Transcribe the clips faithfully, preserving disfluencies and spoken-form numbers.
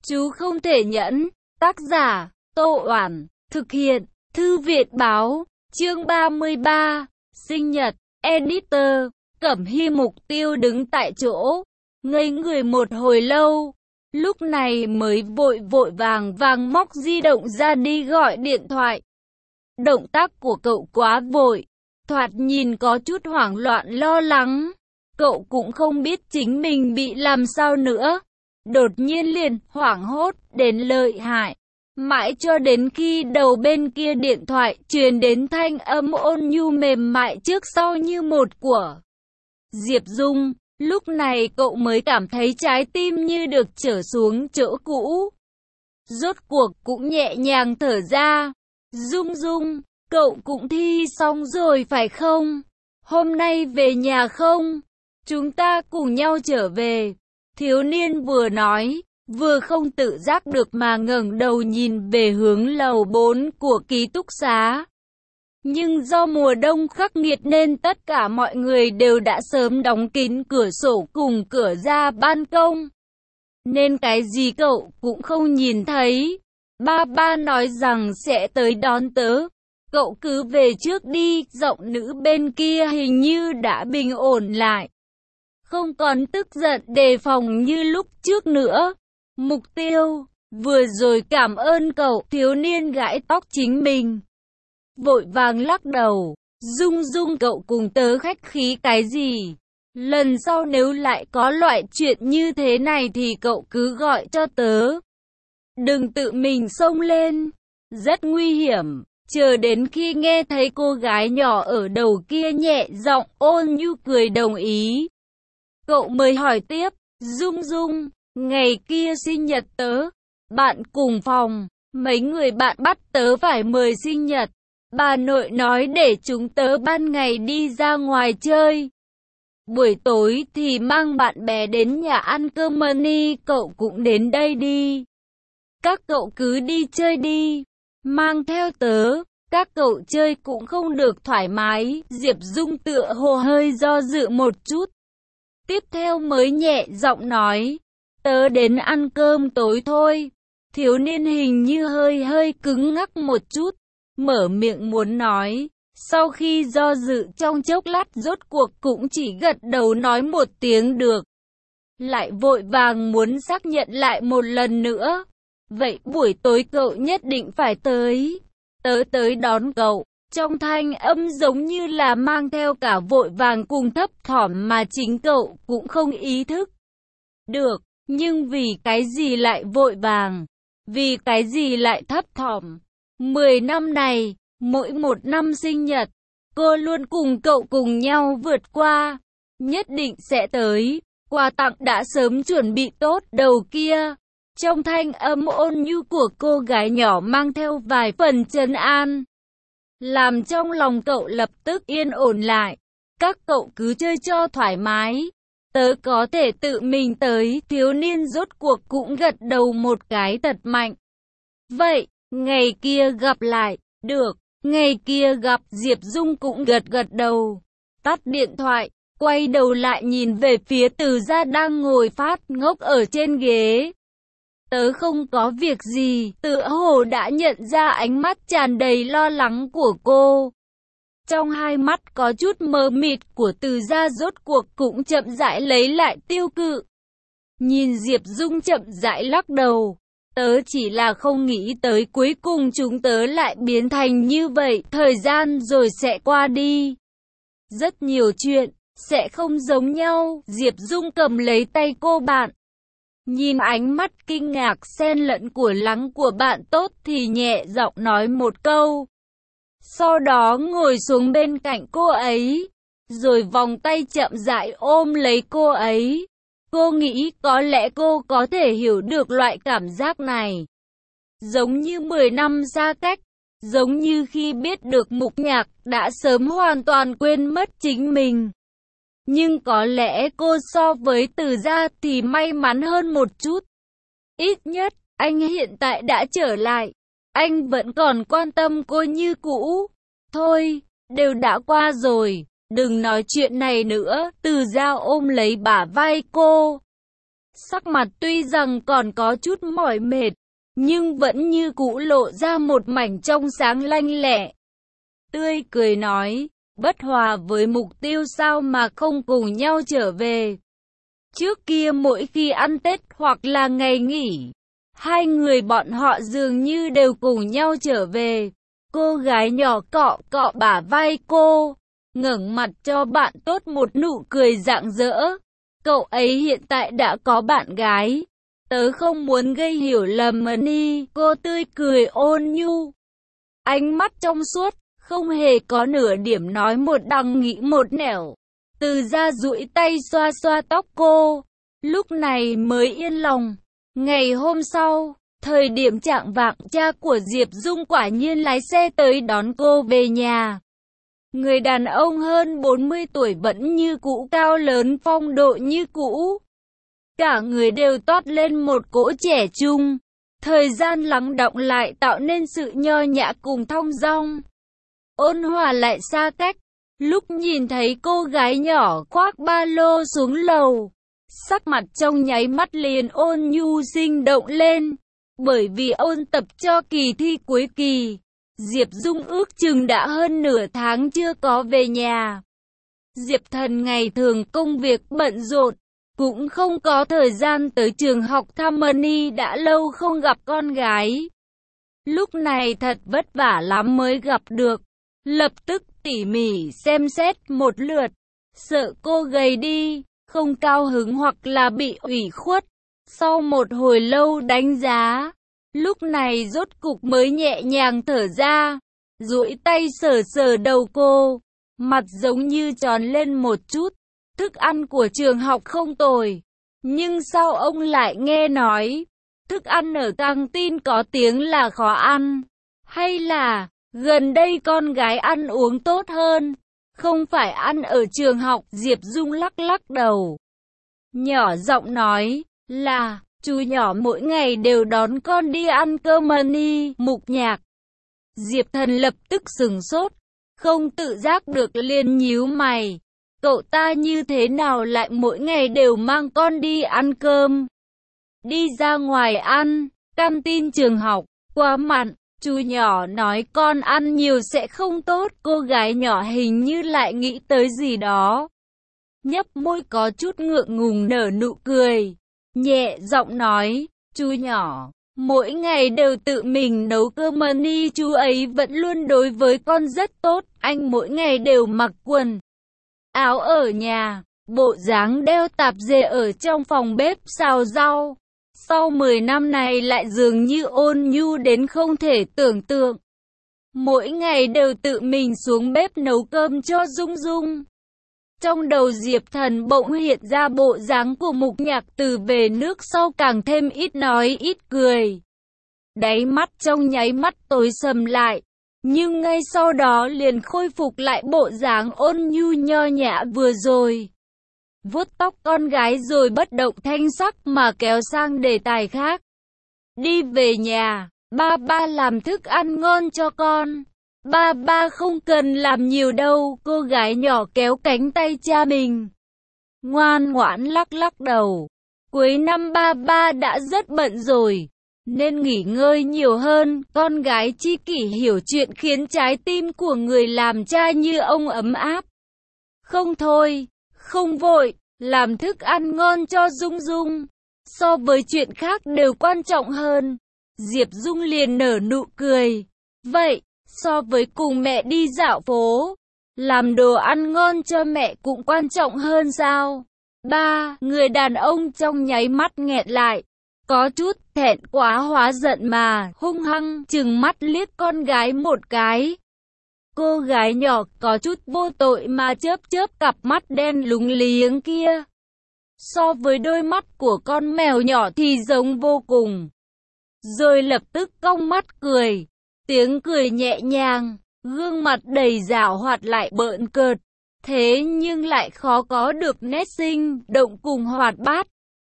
Chú không thể nhẫn. Tác giả, Tô Oản. Thực hiện, Thư viện Báo. Chương ba mươi ba. Sinh nhật. Editor. Cẩm Hy Mục Tiêu đứng tại chỗ, ngây người một hồi lâu. Lúc này mới vội vội vàng vàng móc di động ra đi gọi điện thoại. Động tác của cậu quá vội, thoạt nhìn có chút hoảng loạn lo lắng. Cậu cũng không biết chính mình bị làm sao nữa. Đột nhiên liền hoảng hốt đến lợi hại. Mãi cho đến khi đầu bên kia điện thoại truyền đến thanh âm ôn nhu mềm mại trước sau như một của Diệp Dung, lúc này cậu mới cảm thấy trái tim như được trở xuống chỗ cũ. Rốt cuộc cũng nhẹ nhàng thở ra. Dung Dung, cậu cũng thi xong rồi phải không? Hôm nay về nhà không? Chúng ta cùng nhau trở về. Thiếu niên vừa nói, vừa không tự giác được mà ngẩng đầu nhìn về hướng lầu bốn của ký túc xá. Nhưng do mùa đông khắc nghiệt nên tất cả mọi người đều đã sớm đóng kín cửa sổ cùng cửa ra ban công. Nên cái gì cậu cũng không nhìn thấy. Ba ba nói rằng sẽ tới đón tớ. Cậu cứ về trước đi. Giọng nữ bên kia hình như đã bình ổn lại, không còn tức giận đề phòng như lúc trước nữa. Mục Tiêu, vừa rồi cảm ơn cậu. Thiếu niên gãi tóc chính mình, vội vàng lắc đầu. Dung Dung, cậu cùng tớ khách khí cái gì? Lần sau nếu lại có loại chuyện như thế này thì cậu cứ gọi cho tớ. Đừng tự mình xông lên, rất nguy hiểm. Chờ đến khi nghe thấy cô gái nhỏ ở đầu kia nhẹ giọng ôn nhu cười đồng ý, cậu mới hỏi tiếp. Dung Dung, ngày kia sinh nhật tớ, bạn cùng phòng, mấy người bạn bắt tớ phải mời sinh nhật. Bà nội nói để chúng tớ ban ngày đi ra ngoài chơi, buổi tối thì mang bạn bè đến nhà ăn cơm. Money, cậu cũng đến đây đi. Các cậu cứ đi chơi đi, mang theo tớ, các cậu chơi cũng không được thoải mái. Diệp Dung tựa hồ hơi do dự một chút, tiếp theo mới nhẹ giọng nói, tớ đến ăn cơm tối thôi. Thiếu niên hình như hơi hơi cứng ngắc một chút, mở miệng muốn nói. Sau khi do dự trong chốc lát rốt cuộc cũng chỉ gật đầu nói một tiếng được. Lại vội vàng muốn xác nhận lại một lần nữa. Vậy buổi tối cậu nhất định phải tới. Tớ tới đón cậu. Trong thanh âm giống như là mang theo cả vội vàng cùng thấp thỏm mà chính cậu cũng không ý thức được. Nhưng vì cái gì lại vội vàng? Vì cái gì lại thấp thỏm? Mười năm này, mỗi một năm sinh nhật, cô luôn cùng cậu cùng nhau vượt qua. Nhất định sẽ tới. Quà tặng đã sớm chuẩn bị tốt. Đầu kia, trong thanh âm ôn nhu của cô gái nhỏ mang theo vài phần trấn an, làm trong lòng cậu lập tức yên ổn lại. Các cậu cứ chơi cho thoải mái, tớ có thể tự mình tới. Thiếu niên rốt cuộc cũng gật đầu một cái thật mạnh. Vậy, ngày kia gặp lại. Được, ngày kia gặp. Diệp Dung cũng gật gật đầu. Tắt điện thoại, quay đầu lại nhìn về phía Từ Gia đang ngồi phát ngốc ở trên ghế. Tớ không có việc gì. Tựa hồ đã nhận ra ánh mắt tràn đầy lo lắng của cô. Trong hai mắt có chút mờ mịt của Từ Gia rốt cuộc cũng chậm rãi lấy lại tiêu cự. Nhìn Diệp Dung chậm rãi lắc đầu. Tớ chỉ là không nghĩ tới cuối cùng chúng tớ lại biến thành như vậy. Thời gian rồi sẽ qua đi. Rất nhiều chuyện sẽ không giống nhau. Diệp Dung cầm lấy tay cô bạn, nhìn ánh mắt kinh ngạc xen lẫn của lắng của bạn tốt thì nhẹ giọng nói một câu. Sau đó ngồi xuống bên cạnh cô ấy, rồi vòng tay chậm rãi ôm lấy cô ấy. Cô nghĩ có lẽ cô có thể hiểu được loại cảm giác này. Giống như mười năm xa cách, giống như khi biết được Mục Nhạc đã sớm hoàn toàn quên mất chính mình. Nhưng có lẽ cô so với Từ Gia thì may mắn hơn một chút. Ít nhất, anh hiện tại đã trở lại. Anh vẫn còn quan tâm cô như cũ. Thôi, đều đã qua rồi, đừng nói chuyện này nữa. Từ Gia ôm lấy bả vai cô. Sắc mặt tuy rằng còn có chút mỏi mệt, nhưng vẫn như cũ lộ ra một mảnh trong sáng lanh lẹ. Tươi cười nói, bất hòa với mục tiêu sao mà không cùng nhau trở về. Trước kia mỗi khi ăn Tết hoặc là ngày nghỉ, hai người bọn họ dường như đều cùng nhau trở về. Cô gái nhỏ cọ cọ bả vai cô, ngẩng mặt cho bạn tốt một nụ cười rạng rỡ. Cậu ấy hiện tại đã có bạn gái. Tớ không muốn gây hiểu lầm mà đi. Cô tươi cười ôn nhu, ánh mắt trong suốt, không hề có nửa điểm nói một đằng nghĩ một nẻo. Từ ra duỗi tay xoa xoa tóc cô, lúc này mới yên lòng. Ngày hôm sau, thời điểm chạng vạng, cha của Diệp Dung quả nhiên lái xe tới đón cô về nhà. Người đàn ông hơn bốn mươi tuổi vẫn như cũ, cao lớn phong độ như cũ. Cả người đều toát lên một cỗ trẻ trung. Thời gian lắng đọng lại tạo nên sự nho nhã cùng thong dong. Ôn hòa lại xa cách. Lúc nhìn thấy cô gái nhỏ khoác ba lô xuống lầu, sắc mặt trong nháy mắt liền ôn nhu sinh động lên. Bởi vì ôn tập cho kỳ thi cuối kỳ, Diệp Dung ước chừng đã hơn nửa tháng chưa có về nhà. Diệp Thần ngày thường công việc bận rộn, cũng không có thời gian tới trường học thăm Mani, đã lâu không gặp con gái. Lúc này thật vất vả lắm mới gặp được, lập tức tỉ mỉ xem xét một lượt, sợ cô gầy đi, không cao hứng hoặc là bị ủy khuất. Sau một hồi lâu đánh giá, lúc này rốt cục mới nhẹ nhàng thở ra, duỗi tay sờ sờ đầu cô, mặt giống như tròn lên một chút. Thức ăn của trường học không tồi, nhưng sao ông lại nghe nói thức ăn ở căng tin có tiếng là khó ăn? Hay là gần đây con gái ăn uống tốt hơn, không phải ăn ở trường học? Diệp Dung lắc lắc đầu, nhỏ giọng nói là chú nhỏ mỗi ngày đều đón con đi ăn cơm Mani. Mục Nhạc. Diệp Thần lập tức sửng sốt, không tự giác được liền nhíu mày. Cậu ta như thế nào lại mỗi ngày đều mang con đi ăn cơm? Đi ra ngoài ăn, căng tin trường học, quá mặn. Chú nhỏ nói con ăn nhiều sẽ không tốt. Cô gái nhỏ hình như lại nghĩ tới gì đó, nhấp môi có chút ngượng ngùng nở nụ cười, nhẹ giọng nói, chú nhỏ mỗi ngày đều tự mình nấu cơm Mani, chú ấy vẫn luôn đối với con rất tốt. Anh mỗi ngày đều mặc quần áo ở nhà, bộ dáng đeo tạp dề ở trong phòng bếp xào rau. Sau mười năm này lại dường như ôn nhu đến không thể tưởng tượng. Mỗi ngày đều tự mình xuống bếp nấu cơm cho Dung Dung. Trong đầu Diệp Thần bỗng hiện ra bộ dáng của Mục Nhạc từ về nước sau, càng thêm ít nói ít cười. Đáy mắt trong nháy mắt tối sầm lại, nhưng ngay sau đó liền khôi phục lại bộ dáng ôn nhu nho nhã vừa rồi. Vuốt tóc con gái rồi bất động thanh sắc mà kéo sang đề tài khác. Đi về nhà, ba ba làm thức ăn ngon cho con. Ba ba không cần làm nhiều đâu. Cô gái nhỏ kéo cánh tay cha mình, ngoan ngoãn lắc lắc đầu. Cuối năm ba ba đã rất bận rồi, nên nghỉ ngơi nhiều hơn. Con gái chi kỷ hiểu chuyện khiến trái tim của người làm cha như ông ấm áp. Không thôi, không vội, làm thức ăn ngon cho Dung Dung, so với chuyện khác đều quan trọng hơn. Diệp Dung liền nở nụ cười. Vậy, so với cùng mẹ đi dạo phố, làm đồ ăn ngon cho mẹ cũng quan trọng hơn sao? Ba, người đàn ông trong nháy mắt nghẹn lại, có chút thẹn quá hóa giận mà hung hăng trừng mắt liếc con gái một cái. Cô gái nhỏ có chút vô tội mà chớp chớp cặp mắt đen lúng liếng kia. So với đôi mắt của con mèo nhỏ thì giống vô cùng. Rồi lập tức cong mắt cười, tiếng cười nhẹ nhàng, gương mặt đầy giảo hoạt lại bợn cợt, thế nhưng lại khó có được nét sinh động cùng hoạt bát.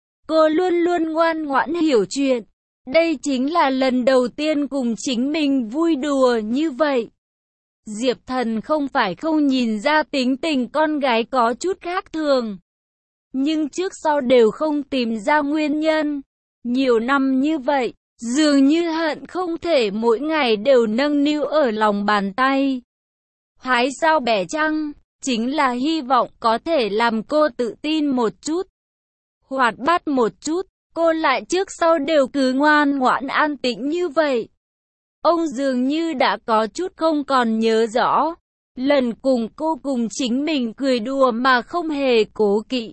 Cô luôn luôn ngoan ngoãn hiểu chuyện. Đây chính là lần đầu tiên cùng chính mình vui đùa như vậy. Diệp Thần không phải không nhìn ra tính tình con gái có chút khác thường. nhưng trước sau đều không tìm ra nguyên nhân. Nhiều năm như vậy, dường như hận không thể mỗi ngày đều nâng niu ở lòng bàn tay. Hái sao bẻ trăng, chính là hy vọng có thể làm cô tự tin một chút, hoạt bát một chút. Cô lại trước sau đều cứ ngoan ngoãn an tĩnh như vậy. Ông dường như đã có chút không còn nhớ rõ lần cùng cô cùng chính mình cười đùa mà không hề cố kỵ.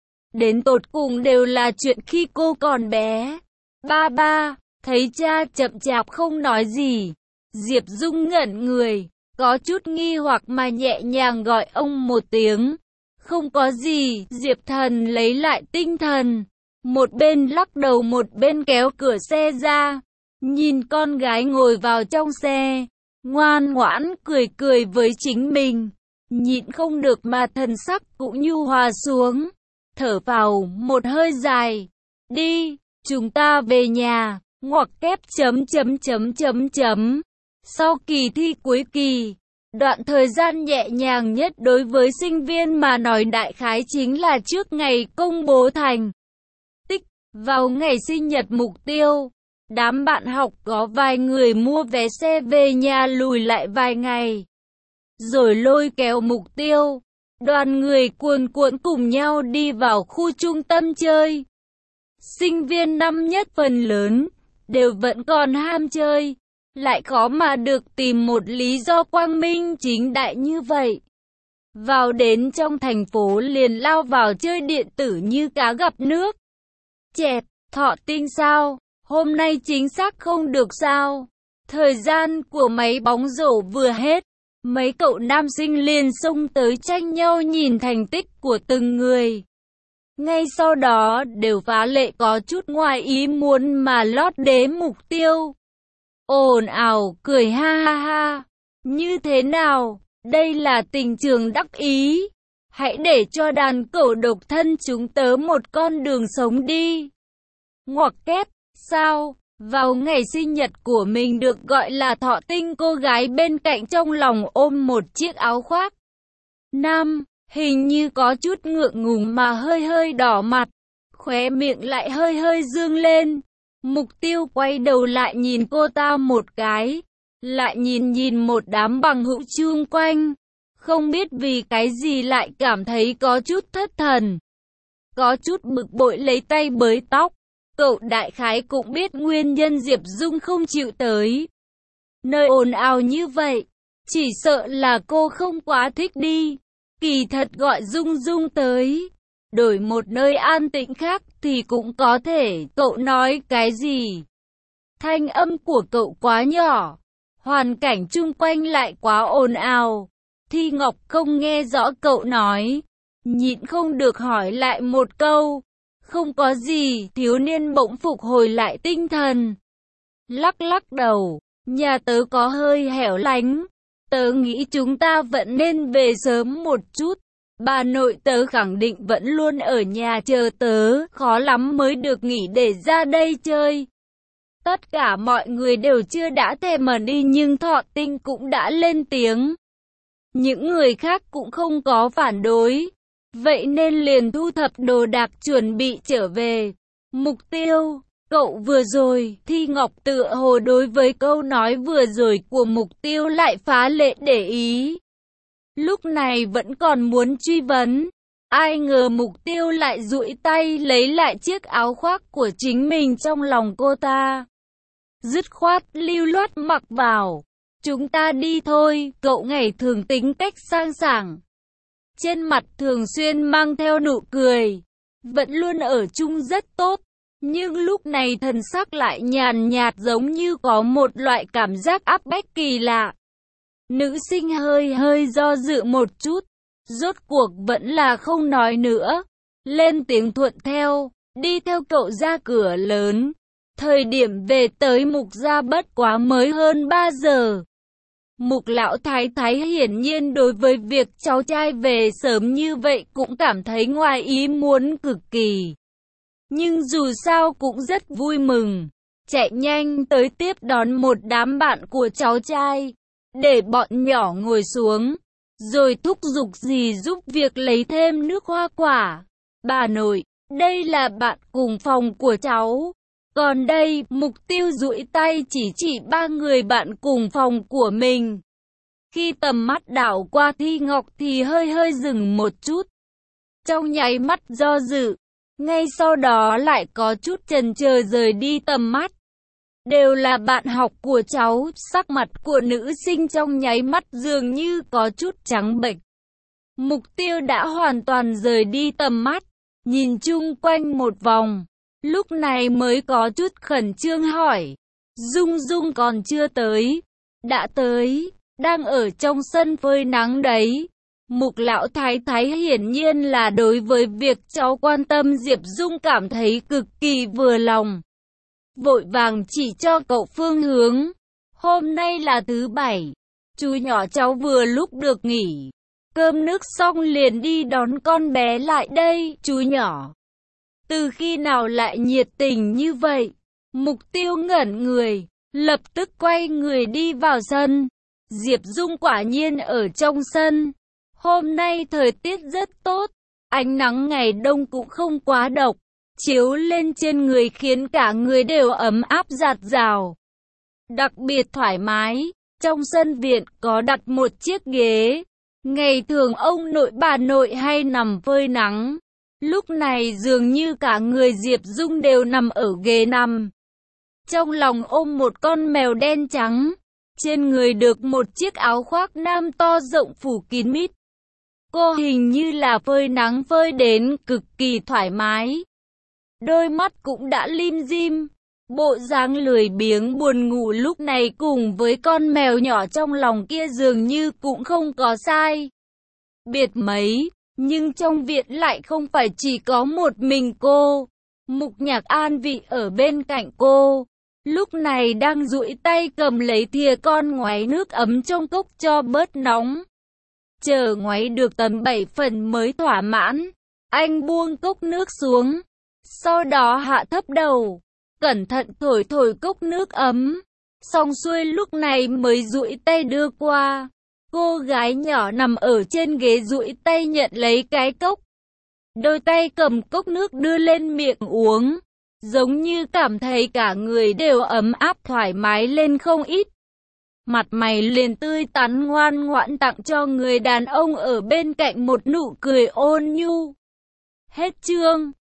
Đến tột cùng đều là chuyện khi cô còn bé. Ba ba, thấy cha chậm chạp không nói gì, Diệp Dung ngẩn người, có chút nghi hoặc mà nhẹ nhàng gọi ông một tiếng. Không có gì, Diệp Thần lấy lại tinh thần, một bên lắc đầu một bên kéo cửa xe ra, nhìn con gái ngồi vào trong xe, ngoan ngoãn cười cười với chính mình, nhịn không được mà thần sắc cũng nhu hòa xuống, thở vào một hơi dài. Đi, chúng ta về nhà, ngoặc kép chấm chấm chấm chấm chấm. Sau kỳ thi cuối kỳ, đoạn thời gian nhẹ nhàng nhất đối với sinh viên mà nói đại khái chính là trước ngày công bố thành tích. Vào ngày sinh nhật Mục Tiêu, đám bạn học có vài người mua vé xe về nhà lùi lại vài ngày, rồi lôi kéo Mục Tiêu, đoàn người cuồn cuộn cùng nhau đi vào khu trung tâm chơi. Sinh viên năm nhất phần lớn đều vẫn còn ham chơi, lại khó mà được tìm một lý do quang minh chính đại như vậy. Vào đến trong thành phố liền lao vào chơi điện tử như cá gặp nước. Chẹp, Thọ Tinh sao? Hôm nay chính xác không được sao? Thời gian của máy bóng rổ vừa hết, mấy cậu nam sinh liền xông tới tranh nhau nhìn thành tích của từng người. Ngay sau đó đều phá lệ có chút ngoài ý muốn mà lót đế Mục Tiêu. Ồn ào cười ha ha ha. Như thế nào? Đây là tình trường đắc ý. Hãy để cho đàn cẩu độc thân chúng tớ một con đường sống đi. Ngoặc kép, sao? Vào ngày sinh nhật của mình được gọi là thọ tinh, cô gái bên cạnh trong lòng ôm một chiếc áo khoác nam, hình như có chút ngượng ngùng mà hơi hơi đỏ mặt, khóe miệng lại hơi hơi dương lên. Mục Tiêu quay đầu lại nhìn cô ta một cái, lại nhìn nhìn một đám bằng hữu chung quanh, không biết vì cái gì lại cảm thấy có chút thất thần, có chút bực bội lấy tay bới tóc. Cậu đại khái cũng biết nguyên nhân Diệp Dung không chịu tới nơi ồn ào như vậy, chỉ sợ là cô không quá thích đi. Kỳ thật gọi Dung Dung tới, đổi một nơi an tĩnh khác thì cũng có thể. Cậu nói cái gì? Thanh âm của cậu quá nhỏ, hoàn cảnh chung quanh lại quá ồn ào. Thi Ngọc không nghe rõ cậu nói, nhịn không được hỏi lại một câu. Không có gì, thiếu niên bỗng phục hồi lại tinh thần. Lắc lắc đầu, nhà tớ có hơi hẻo lánh. Tớ nghĩ chúng ta vẫn nên về sớm một chút. Bà nội tớ khẳng định vẫn luôn ở nhà chờ tớ, khó lắm mới được nghỉ để ra đây chơi. Tất cả mọi người đều chưa đã thèm mà đi nhưng Thọ Tinh cũng đã lên tiếng. Những người khác cũng không có phản đối. Vậy nên liền thu thập đồ đạc chuẩn bị trở về. Mục Tiêu, cậu vừa rồi, Thi Ngọc tựa hồ đối với câu nói vừa rồi của Mục Tiêu lại phá lệ để ý. Lúc này vẫn còn muốn truy vấn, ai ngờ Mục Tiêu lại duỗi tay lấy lại chiếc áo khoác của chính mình trong lòng cô ta. Dứt khoát lưu loát mặc vào. Chúng ta đi thôi, cậu ngày thường tính cách sang sảng, trên mặt thường xuyên mang theo nụ cười, vẫn luôn ở chung rất tốt, nhưng lúc này thần sắc lại nhàn nhạt giống như có một loại cảm giác áp bách kỳ lạ. Nữ sinh hơi hơi do dự một chút, rốt cuộc vẫn là không nói nữa, lên tiếng thuận theo, đi theo cậu ra cửa lớn. Thời điểm về tới Mục gia bất quá mới hơn ba giờ. Mục lão thái thái hiển nhiên đối với việc cháu trai về sớm như vậy cũng cảm thấy ngoài ý muốn cực kỳ. Nhưng dù sao cũng rất vui mừng, chạy nhanh tới tiếp đón một đám bạn của cháu trai, để bọn nhỏ ngồi xuống, rồi thúc giục dì giúp việc lấy thêm nước hoa quả. Bà nội, đây là bạn cùng phòng của cháu. Còn đây, Mục Tiêu duỗi tay chỉ chỉ ba người bạn cùng phòng của mình. Khi tầm mắt đảo qua Thi Ngọc thì hơi hơi dừng một chút. Trong nháy mắt do dự, ngay sau đó lại có chút chần chờ rời đi tầm mắt. Đều là bạn học của cháu, sắc mặt của nữ sinh trong nháy mắt dường như có chút trắng bệch. Mục Tiêu đã hoàn toàn rời đi tầm mắt, nhìn chung quanh một vòng, lúc này mới có chút khẩn trương hỏi. Dung Dung còn chưa tới. Đã tới, đang ở trong sân phơi nắng đấy. Mục lão thái thái hiển nhiên là đối với việc cháu quan tâm Diệp Dung cảm thấy cực kỳ vừa lòng. Vội vàng chỉ cho cậu phương hướng. Hôm nay là thứ bảy, chú nhỏ cháu vừa lúc được nghỉ. Cơm nước xong liền đi đón con bé lại đây, chú nhỏ. Từ khi nào lại nhiệt tình như vậy? Mục Tiêu ngẩn người, lập tức quay người đi vào sân. Diệp Dung quả nhiên ở trong sân. Hôm nay thời tiết rất tốt, ánh nắng ngày đông cũng không quá độc, chiếu lên trên người khiến cả người đều ấm áp rạt rào. Đặc biệt thoải mái, trong sân viện có đặt một chiếc ghế. Ngày thường ông nội bà nội hay nằm phơi nắng. Lúc này dường như cả người Diệp Dung đều nằm ở ghế nằm. Trong lòng ôm một con mèo đen trắng. Trên người được một chiếc áo khoác nam to rộng phủ kín mít. Cô hình như là phơi nắng phơi đến cực kỳ thoải mái. Đôi mắt cũng đã lim dim. Bộ dáng lười biếng buồn ngủ lúc này cùng với con mèo nhỏ trong lòng kia dường như cũng không có sai biệt mấy. Nhưng trong viện lại không phải chỉ có một mình cô. Mục Nhạc An Vị ở bên cạnh cô. Lúc này đang duỗi tay cầm lấy thìa con ngoáy nước ấm trong cốc cho bớt nóng. Chờ ngoáy được tầm bảy phần mới thỏa mãn. Anh buông cốc nước xuống. Sau đó hạ thấp đầu. Cẩn thận thổi thổi cốc nước ấm. Xong xuôi lúc này mới duỗi tay đưa qua. Cô gái nhỏ nằm ở trên ghế duỗi tay nhận lấy cái cốc. Đôi tay cầm cốc nước đưa lên miệng uống. Giống như cảm thấy cả người đều ấm áp thoải mái lên không ít. Mặt mày liền tươi tắn ngoan ngoãn tặng cho người đàn ông ở bên cạnh một nụ cười ôn nhu. Hết chương.